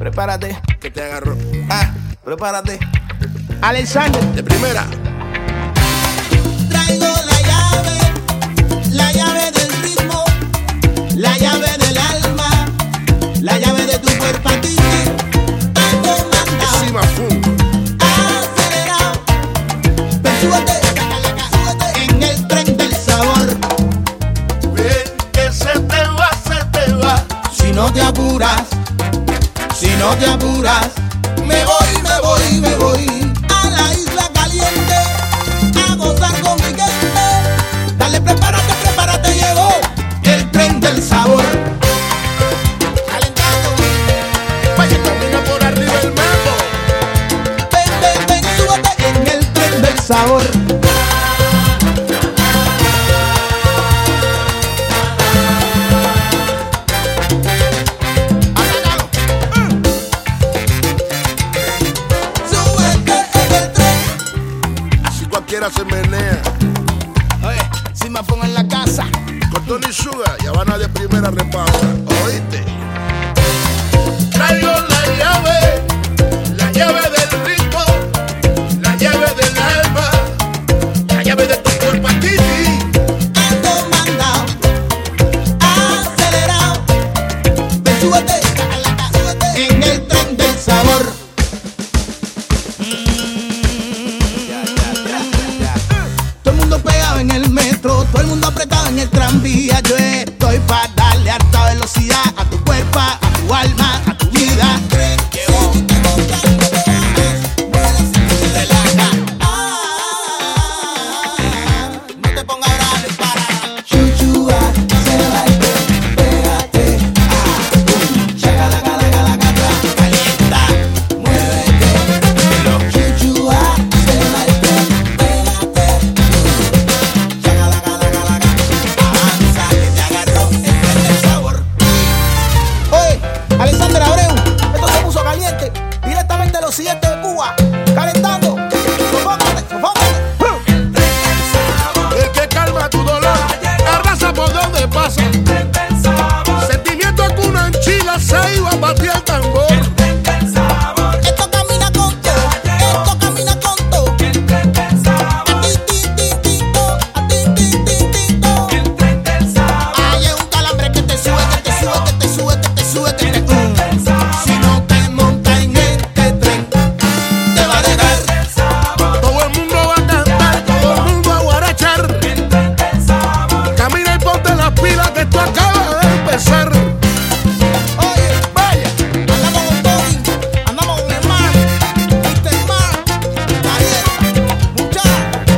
Prepárate. Que te agarró. Prepárate. Alexander. De primera. Traigo la llave del ritmo, la llave del alma, la llave de tu cuerpo a ti. Tanto mandado, Encima, fum. acelerado, pero súbete en el tren del sabor. Ven que se te va. Si no te apuras, me voy a la isla caliente a gozar con mi gente. Dale, prepárate, llegó el tren del sabor. Calentando, Vaya, camina por arriba el mambo. ven, súbete en el tren del sabor. Cualquiera se menea. Oye, si me pongo en la casa. Con Tony Sugar y Habana de primera repausa. ¿Oíste? Traigo la llave del ritmo, la llave del alma, la llave de tu cuerpo a ti. Ando mandado, acelerado, ven, súbete en el tren del sabor. Todo el mundo pegado en el metro, todo el mundo apretado en el tranvía. Yo estoy para darle alta velocidad a tu cuerpo, a tu alma, a tu vida. No te pongas bravo para chuchua, se va el tren, pégate. Calienta, muévete. Chuchua, se va el tren, pégate. Avanza, que te agarró el tren del sabor. Oye, Alexander Abreu, esto se puso caliente. Directamente de los siguientes de Cuba, calentando. Sofócate. El que calma tu dolor, arrasa por donde pasa. Sentimiento que una anchila se iba a batir el tambor. Esto camina con todo, esto camina con todo. A ti, tito, a ti, Ay, es un calambre que te sube, que te sube, que te sube, que te sube, que te Si no te montas en este tren, te va a dejar. Todo el mundo va a cantar, todo el mundo a guarachar. Camina y ponte las pilas que esto acaba de empezar. Oye, vaya, andamos con Tony, andamos con el mar, Mr. Mar, Ariel, muchachos.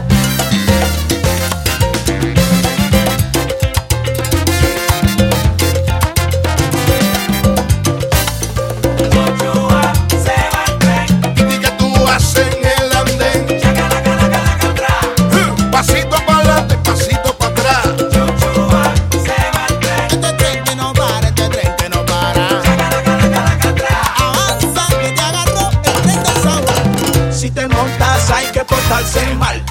Y que tú vas en el andén. Pasito para adelante, pasito para atrás. Este tren que no para, este tren que no para. Avanza que te agarró el tren del sabor. Si te montas hay que portarse mal.